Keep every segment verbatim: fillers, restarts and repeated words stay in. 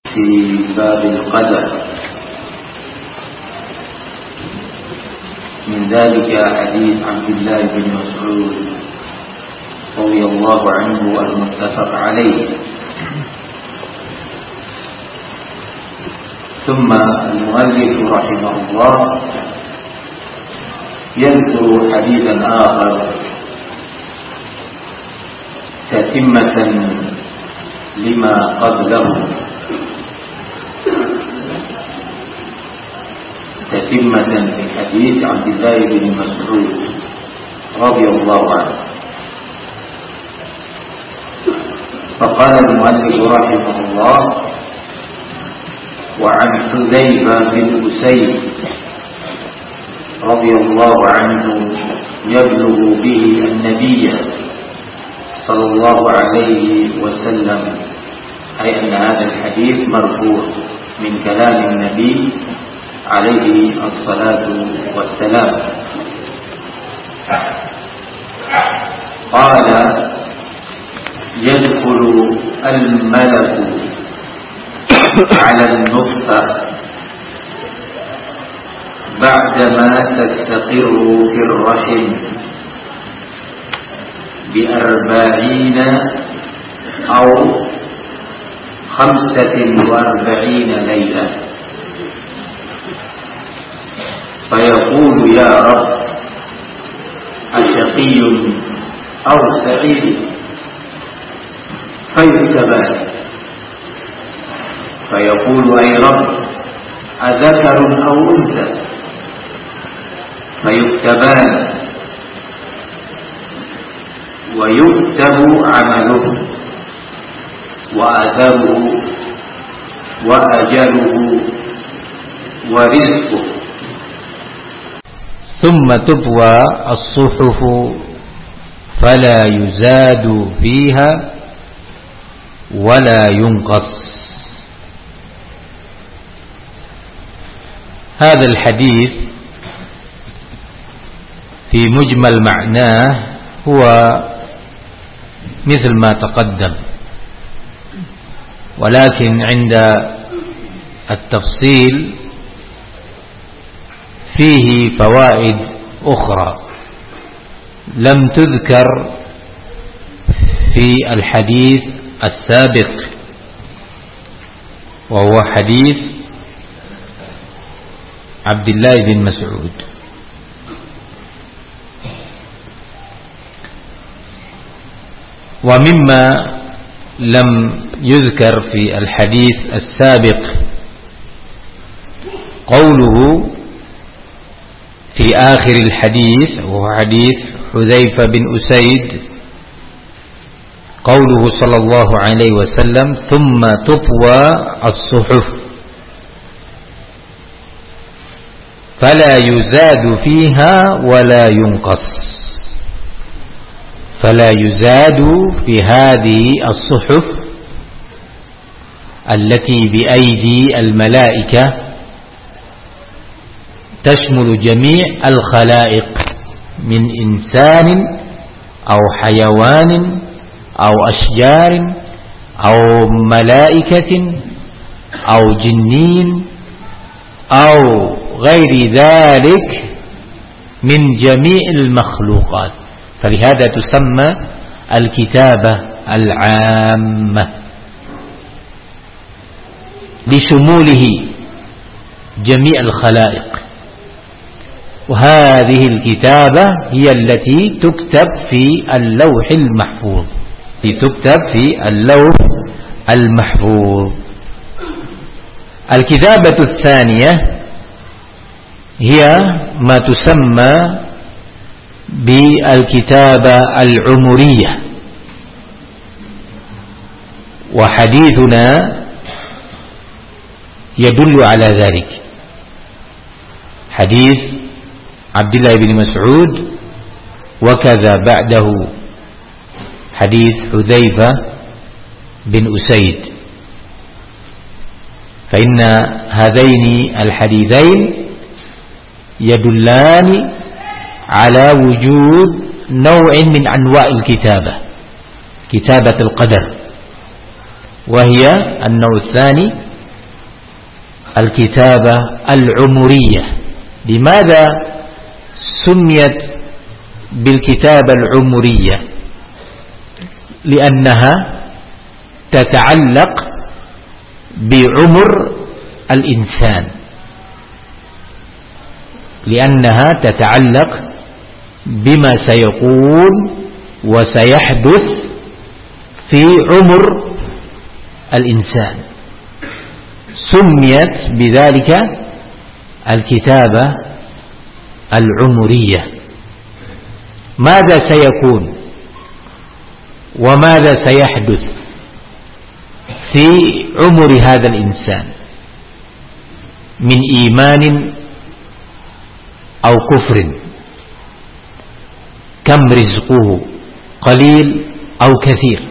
في باب القدر. من ذلك حديث عبد الله بن مسعود رضي الله عنه المتفق عليه. ثم المؤلف رحمه الله يذكر حديثا آخر تتمة لما قبله، تتمة لحديث عبد الله بن مسعود رضي الله عنه. فقال المؤلف رحمه الله: وعن حذيفة بن أسيد رضي الله عنه يبلغ به النبي صلى الله عليه وسلم، أي أن هذا الحديث مرفوع من كلام النبي عليه الصلاة والسلام. قال: يدخل الملك على النطفة بعدما تستقر في الرحم بأربعين أو خمسة وأربعين ليلة، فيقول: يا رب، أشقي أو سعيد؟ فيكتبان. فيقول: أي رب، أذكر أو أنثى؟ فيكتبان، ويكتب عمله وأثره وأجله ورزقه. ثم تطوى الصحف فلا يزاد فيها ولا ينقص. هذا الحديث في مجمل معناه هو مثل ما تقدم، ولكن عند التفصيل فيه فوائد أخرى لم تذكر في الحديث السابق، وهو حديث عبد الله بن مسعود. ومما لم يذكر في الحديث السابق قوله في آخر الحديث، وهو حديث حذيفة بن أسيد، قوله صلى الله عليه وسلم: ثم تطوى الصحف فلا يزاد فيها ولا ينقص. فلا يزاد في هذه الصحف التي بأيدي الملائكة تشمل جميع الخلائق من إنسان أو حيوان أو أشجار أو ملائكة أو جنين أو غير ذلك من جميع المخلوقات. فلهذا تسمى الكتابة العامة لشموله جميع الخلائق. وهذه الكتابة هي التي تكتب في اللوح المحفوظ، تكتب في اللوح المحفوظ. الكتابة الثانية هي ما تسمى بالكتابة العمرية، وحديثنا يدل على ذلك. حديث عبد الله بن مسعود، وكذا بعده حديث حذيفة بن أسيد، فإن هذين الحديثين يدلان على وجود نوع من أنواع الكتابة، كتابة القدر، وهي النوع الثاني الكتابة العمرية. لماذا سميت بالكتابة العمرية؟ لأنها تتعلق بعمر الإنسان، لأنها تتعلق بما سيكون وسيحدث في عمر الإنسان، سميت بذلك الكتابة العمرية. ماذا سيكون وماذا سيحدث في عمر هذا الإنسان من إيمان أو كفر، كم رزقه قليل أو كثير،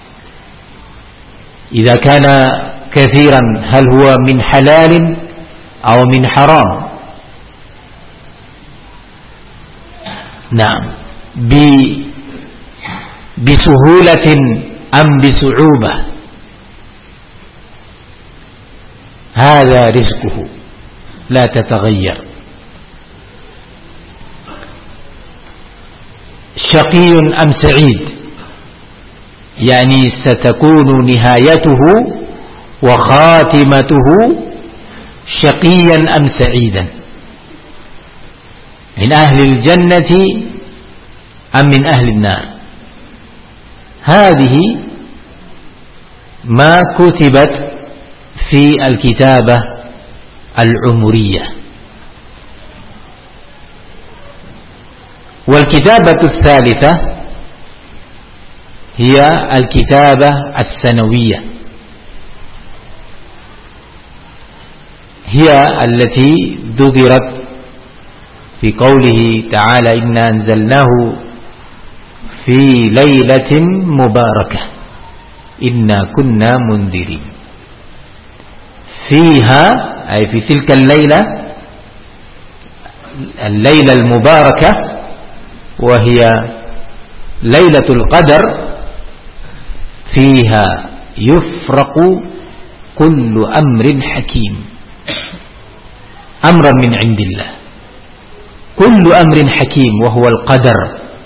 إذا كان كثيرا هل هو من حلال أو من حرام. نعم، بسهولة أم بصعوبة، هذا رزقه لا تتغير. شقي أم سعيد، يعني ستكون نهايته وخاتمته شقيا أم سعيدا، من أهل الجنة أم من أهل النار. هذه ما كتبت في الكتابة العمرية. والكتابة الثالثة هي الكتابة السنوية، هي التي ذكرت في قوله تعالى إنا أنزلناه في ليلة مباركة إنا كنا منذرين. فيها أي في تلك الليلة، الليلة المباركة وهي ليلة القدر، فيها يفرق كل أمر حكيم، أمرا من عند الله، كل أمر حكيم وهو القدر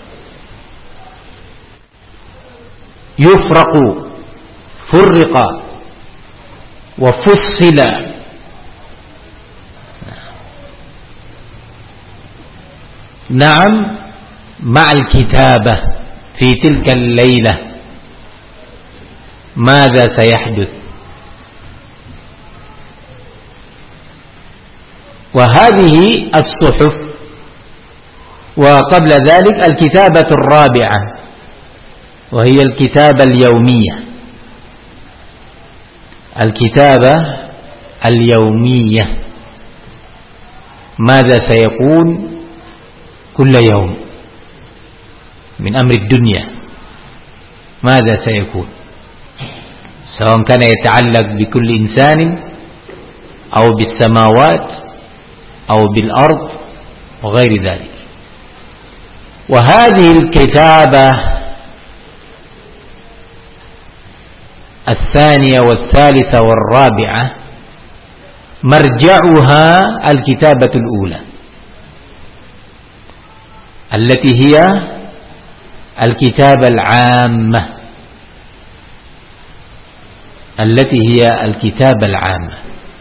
يفرق، فرق وفصل. نعم، مع الكتابة في تلك الليلة ماذا سيحدث. وهذه الصحف. وقبل ذلك الكتابة الرابعة وهي الكتابة اليومية، الكتابة اليومية ماذا سيكون كل يوم من أمر الدنيا، ماذا سيكون، سواء كان يتعلق بكل إنسان أو بالسماوات أو بالأرض وغير ذلك. وهذه الكتابة الثانية والثالثة والرابعة مرجعها الكتابة الأولى التي هي الكتابة العامة، التي هي الكتابة العامة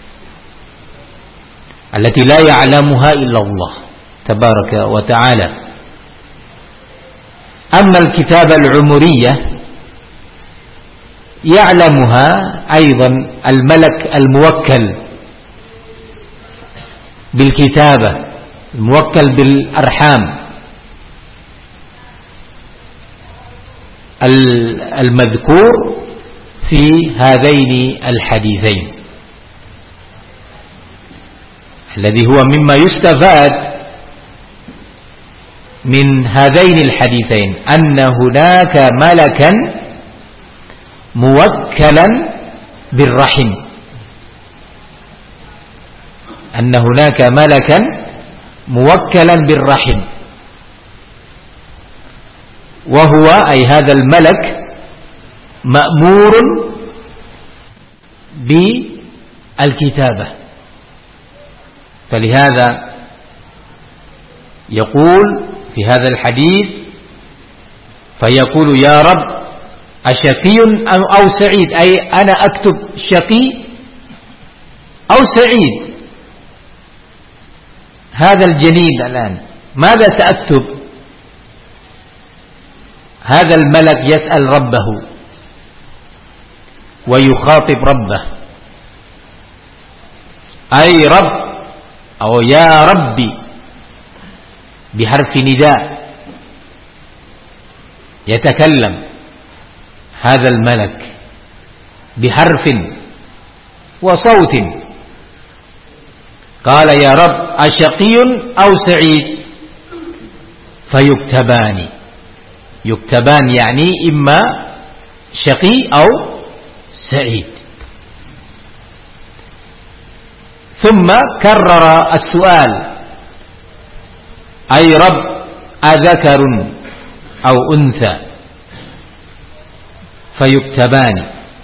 التي لا يعلمها إلا الله تبارك وتعالى. أما الكتابة العمرية يعلمها أيضا الملك الموكل بالكتابة، الموكل بالأرحام، المذكور في هذين الحديثين، الذي هو مما يستفاد من هذين الحديثين أن هناك ملكا موكلا بالرحم، أن هناك ملكا موكلا بالرحم، وهو أي هذا الملك مأمور بالكتابة فلهذا يقول في هذا الحديث فيقول يا رب أشقي أو سعيد، أي أنا أكتب شقي أو سعيد هذا الجنين الآن، ماذا سأكتب؟ هذا الملك يسأل ربه ويخاطب ربه، أي رب أو يا ربي بحرف نداء، يتكلم هذا الملك بحرف وصوت، قال يا رب أشقي أو سعيد؟ فيكتبان، يكتبان يعني إما شقي أو سعيد. ثم كرر السؤال أي رب أذكر أو أنثى؟ فيكتبان.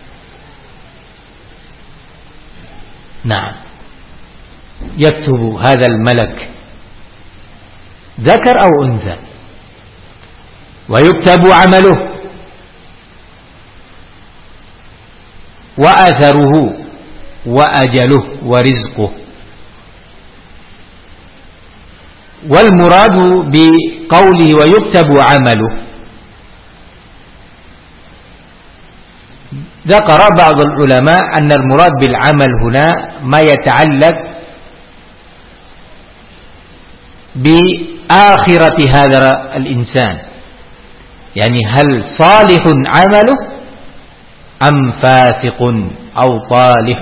نعم، يكتب هذا الملك ذكر أو أنثى، ويكتب عمله وأثره وأجله ورزقه. والمراد بقوله ويكتب عمله، ذكر بعض العلماء أن المراد بالعمل هنا ما يتعلق بآخرة هذا الإنسان، يعني هل صالح عمله أم فاسق أو طالح.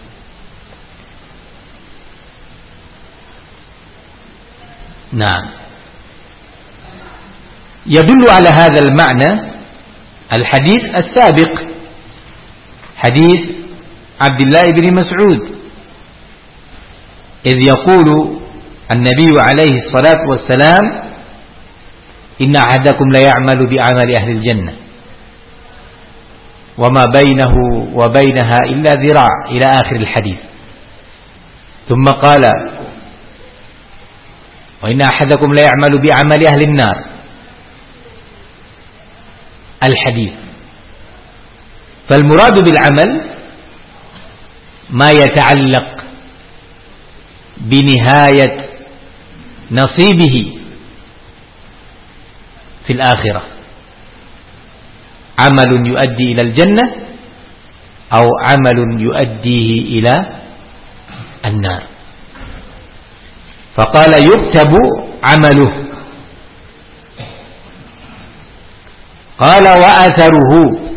نعم، يدل على هذا المعنى الحديث السابق، حديث عبد الله بن مسعود، إذ يقول النبي عليه الصلاة والسلام إن أحدكم ليعمل بعمل أهل الجنة وما بينه وبينها إلا ذراع إلى آخر الحديث. ثم قال وإن أحدكم ليعمل بعمل أهل النار الحديث. فالمراد بالعمل ما يتعلق بنهاية نصيبه في الآخرة، عمل يؤدي إلى الجنة أو عمل يؤديه إلى النار. فقال يكتب عمله، قال وأثره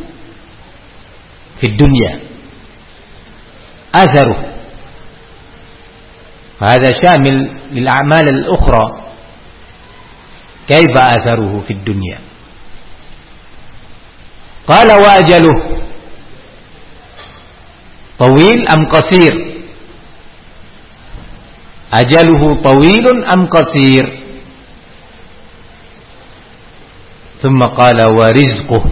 في الدنيا، أثره فهذا شامل للأعمال الأخرى، كيف أثره في الدنيا؟ قال وأجله طويل أم قصير؟ أجله طويل أم قصير؟ ثم قال ورزقه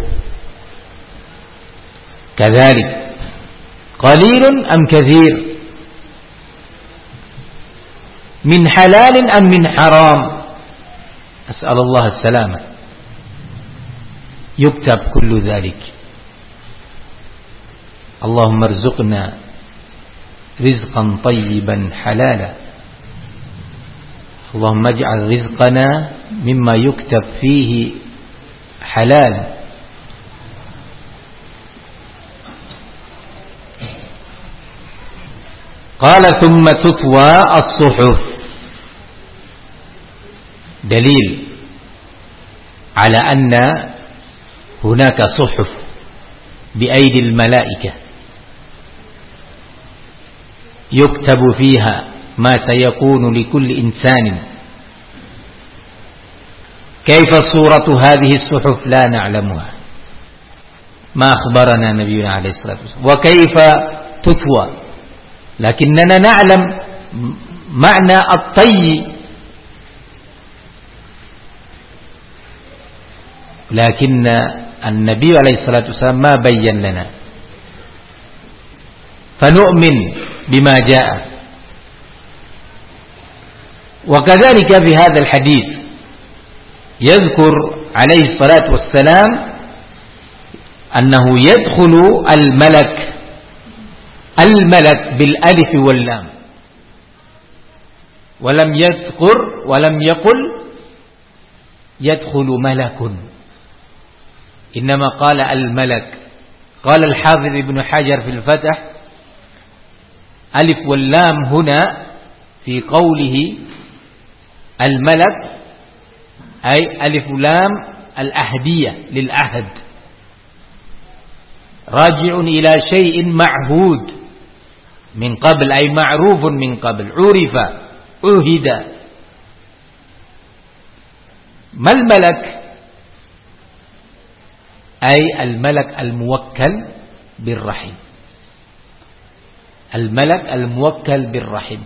كذلك قليل أم كثير؟ من حلال أم من حرام؟ أسأل الله السلامة. يكتب كل ذلك. اللهم ارزقنا رزقا طيبا حلالا، اللهم اجعل رزقنا مما يكتب فيه حلالا. قال ثم تطوى الصحف، دليل على أن هناك صحف بأيدي الملائكة يكتب فيها ما سيكون لكل إنسان. كيف صورة هذه الصحف لا نعلمها، ما أخبرنا نبينا عليه الصلاة والسلام. وكيف تطوى، لكننا نعلم معنى الطي، لكن النبي عليه الصلاة والسلام ما بين لنا، فنؤمن بما جاء وكذلك في هذا الحديث يذكر عليه الصلاة والسلام أنه يدخل الملك الملك بالألف واللام، ولم يذكر ولم يقل يدخل ملك، إنما قال الملك. قال الحافظ ابن حجر في الفتح: ألف واللام هنا في قوله الملك أي ألف لام الأهدية للعهد، راجع إلى شيء معهود من قبل، أي معروف من قبل، عرف، عهد. ما الملك؟ أي الملك الموكل بالرحم، الملك الموكل بالرحم.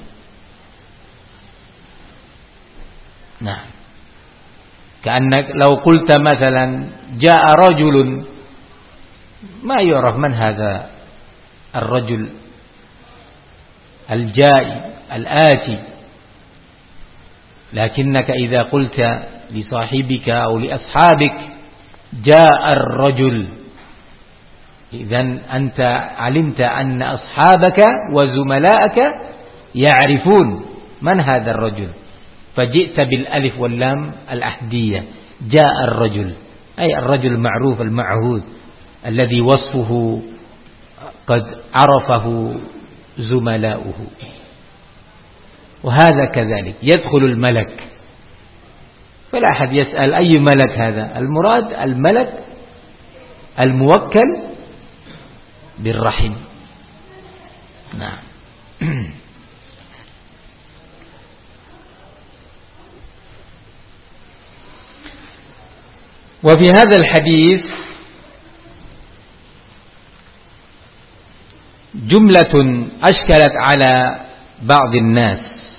نعم، كأنك لو قلت مثلا جاء رجل، ما يعرف من هذا الرجل الجائي الآتي، لكنك إذا قلت لصاحبك أو لأصحابك جاء الرجل، إذن أنت علمت أن أصحابك وزملائك يعرفون من هذا الرجل، فجئت بالألف واللام الأحدية، جاء الرجل، أي الرجل المعروف المعهود الذي وصفه قد عرفه زملاؤه. وهذا كذلك يدخل الملك، فلا أحد يسأل أي ملك هذا، المراد الملك الموكل بالرحم. نعم. وفي هذا الحديث جملة أشكلت على بعض الناس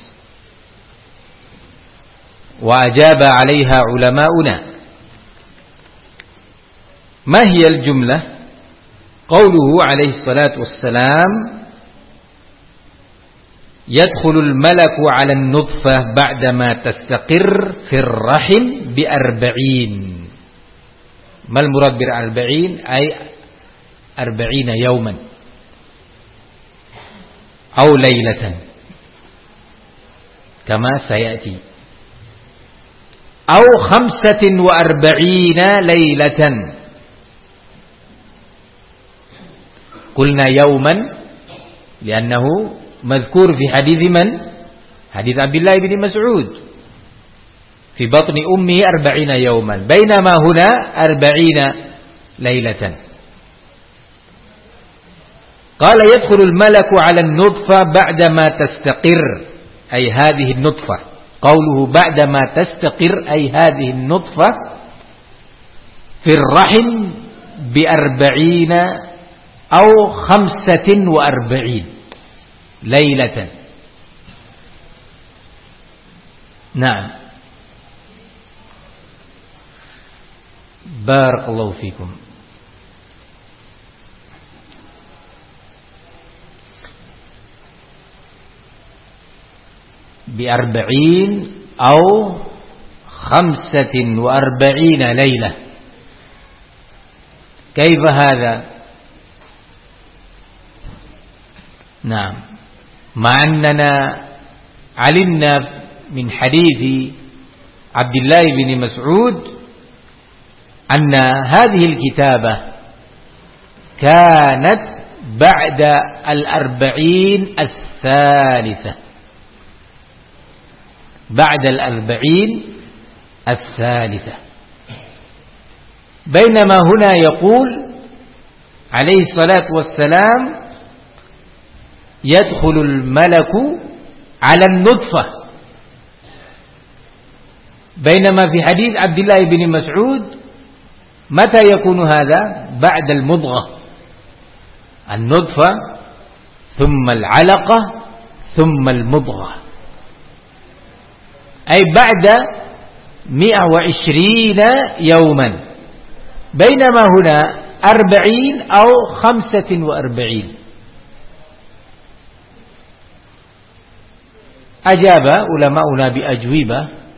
وأجاب عليها علماؤنا. ما هي الجملة؟ قوله عليه الصلاة والسلام: يدخل الملك على النطفة بعدما تستقر في الرحم بأربعين. ما المراد بأربعين؟ أي أربعين يوما أو ليلة كما سيأتي، أو خمسة وأربعين ليلة. قلنا يوما لأنه مذكور في حديث من؟ حديث عبد الله بن مسعود: في بطن أمه أربعين يوما، بينما هنا أربعين ليلة. قال: يدخل الملك على النطفة بعدما تستقر، أي هذه النطفة. قوله بعدما تستقر أي هذه النطفة في الرحم بأربعين أو خمسة وأربعين ليلة. نعم، بارك الله فيكم. بأربعين أو خمسة وأربعين ليلة. كيف هذا؟ نعم، مع أننا علمنا من حديث عبد الله بن مسعود أن هذه الكتابة كانت بعد الأربعين الثالثة، بعد الأربعين الثالثة، بينما هنا يقول عليه الصلاة والسلام: يدخل الملك على النطفة، بينما في حديث عبد الله بن مسعود متى يكون هذا؟ بعد المضغة، النطفة ثم العلقة ثم المضغة، أي بعد مئة وعشرين يوما، بينما هنا أربعين أو خمسة وأربعين. أجاب علماؤنا بأجوبة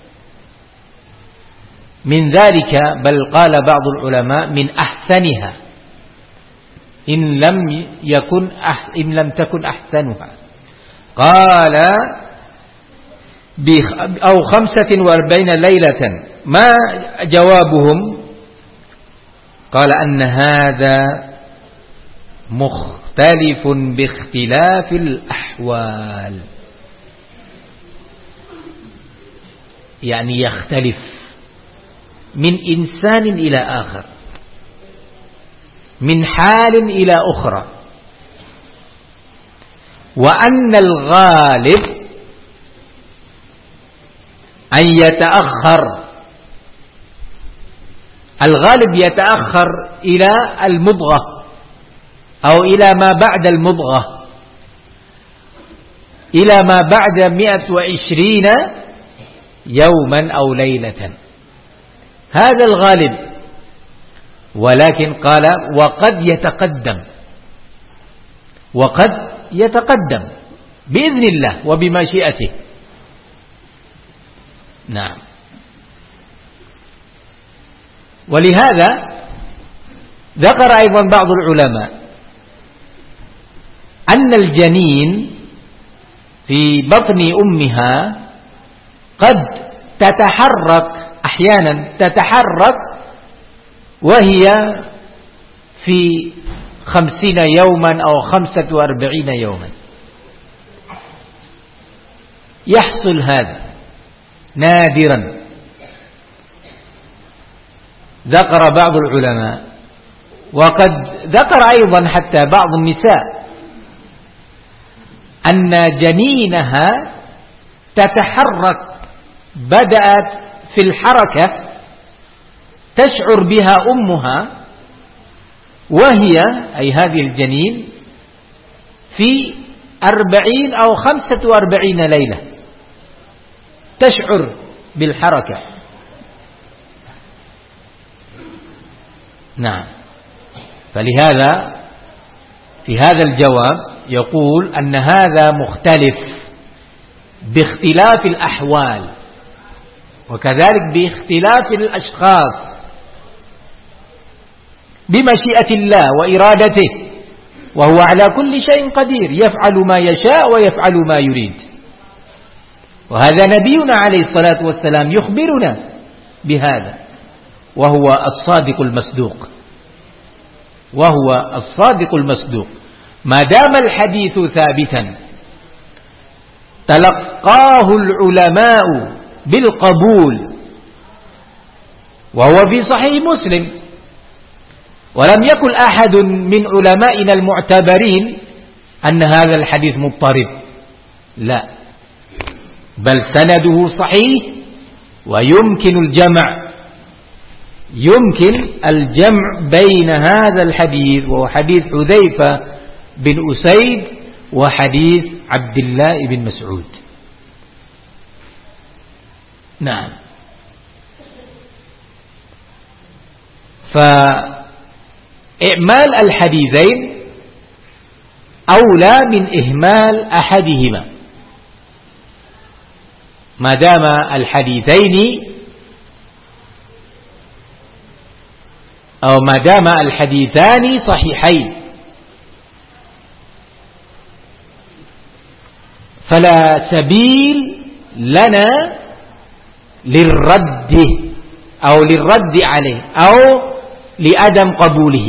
من ذلك، بل قال بعض العلماء من أحسنها إن لم يكن إن لم تكن أحسنها، قال أو خمسة وأربعين ليلة. ما جوابهم؟ قال أن هذا مختلف باختلاف الأحوال، يعني يختلف من إنسان إلى آخر، من حال إلى أخرى، وأن الغالب أن يتأخر، الغالب يتأخر إلى المضغة أو إلى ما بعد المضغة، إلى ما بعد مئة وعشرين يوما أو ليلة، هذا الغالب. ولكن قال وقد يتقدم، وقد يتقدم بإذن الله وبمشيئته. نعم. ولهذا ذكر أيضا بعض العلماء أن الجنين في بطن أمها قد تتحرك أحيانا، تتحرك وهي في خمسين يوما أو خمسة وأربعين يوما، يحصل هذا نادرا. ذكر بعض العلماء، وقد ذكر أيضا حتى بعض النساء أن جنينها تتحرك، بدأت في الحركة تشعر بها أمها وهي أي هذه الجنين في أربعين أو خمسة وأربعين ليلة تشعر بالحركة. نعم. فلهذا في هذا الجواب يقول أن هذا مختلف باختلاف الأحوال، وكذلك باختلاف الأشخاص، بمشيئة الله وإرادته، وهو على كل شيء قدير، يفعل ما يشاء ويفعل ما يريد. وهذا نبينا عليه الصلاة والسلام يخبرنا بهذا، وهو الصادق المصدوق، وهو الصادق المصدوق. ما دام الحديث ثابتا تلقاه العلماء بالقبول، وهو في صحيح مسلم، ولم يقل أحد من علمائنا المعتبرين أن هذا الحديث مضطرب، لا، بل سنده صحيح ويمكن الجمع، يمكن الجمع بين هذا الحديث وهو حديث حذيفة بن أسيد وحديث عبد الله بن مسعود. نعم. فإعمال الحديثين أولى من إهمال أحدهما، ما دام الحديثين أو ما دام الحديثان صحيحين، فلا سبيل لنا للرد أو للرد عليه أو لعدم قبوله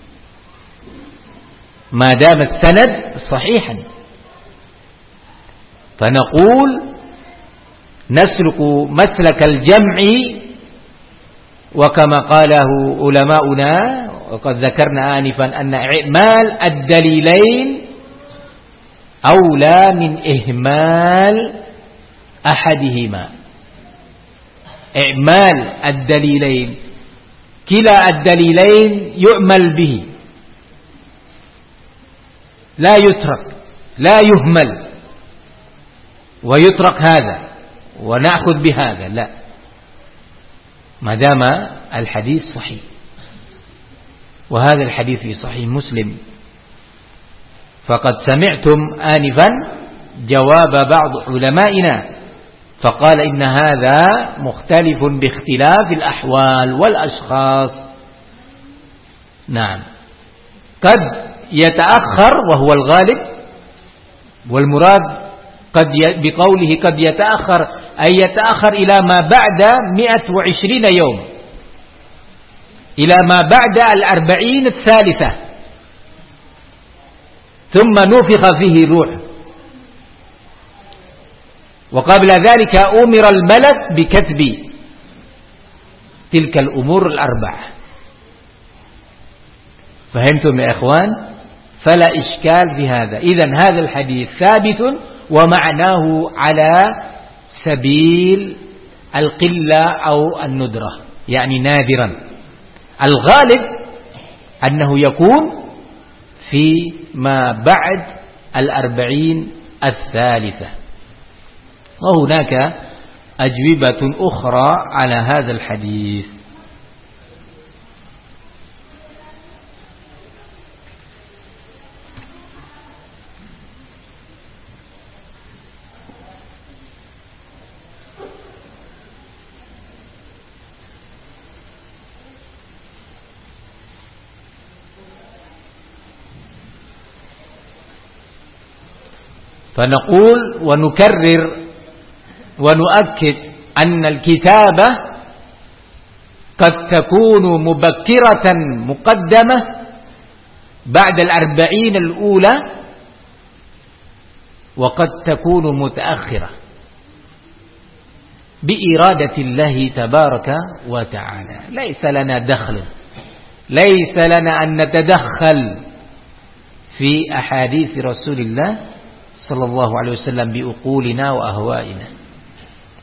ما دام السند صحيحا. فنقول نسلك مسلك الجمع، وكما قاله علماؤنا وقد ذكرنا آنفا أن إعمال الدليلين أولى من إهمال أحدهما. إعمال الدليلين، كلا الدليلين يعمل به، لا يترك، لا يهمل ويترك هذا ونأخذ بهذا، لا، ما دام الحديث صحيح. وهذا الحديث في صحيح مسلم. فقد سمعتم آنفا جواب بعض علمائنا فقال إن هذا مختلف باختلاف الأحوال والأشخاص. نعم، قد يتأخر وهو الغالب، والمراد قد بقوله قد يتأخر أي يتأخر إلى ما بعد مئة وعشرين يوم، إلى ما بعد الأربعين الثالثة، ثم نفخ فيه روح، وقبل ذلك أمر الملك بكتب تلك الأمور الأربعة. فهمتم يا إخوان؟ فلا إشكال في هذا. إذن هذا الحديث ثابت ومعناه على سبيل القلة أو الندرة، يعني نادرا. الغالب أنه يكون في ما بعد الأربعين الثالثة. وهناك أجوبة أخرى على هذا الحديث. فنقول ونكرر ونؤكد أن الكتابة قد تكون مبكرة مقدمة بعد الأربعين الأولى، وقد تكون متأخرة بإرادة الله تبارك وتعالى. ليس لنا دخل، ليس لنا أن نتدخل في أحاديث رسول الله صلى الله عليه وسلم بأقولنا وأهوائنا.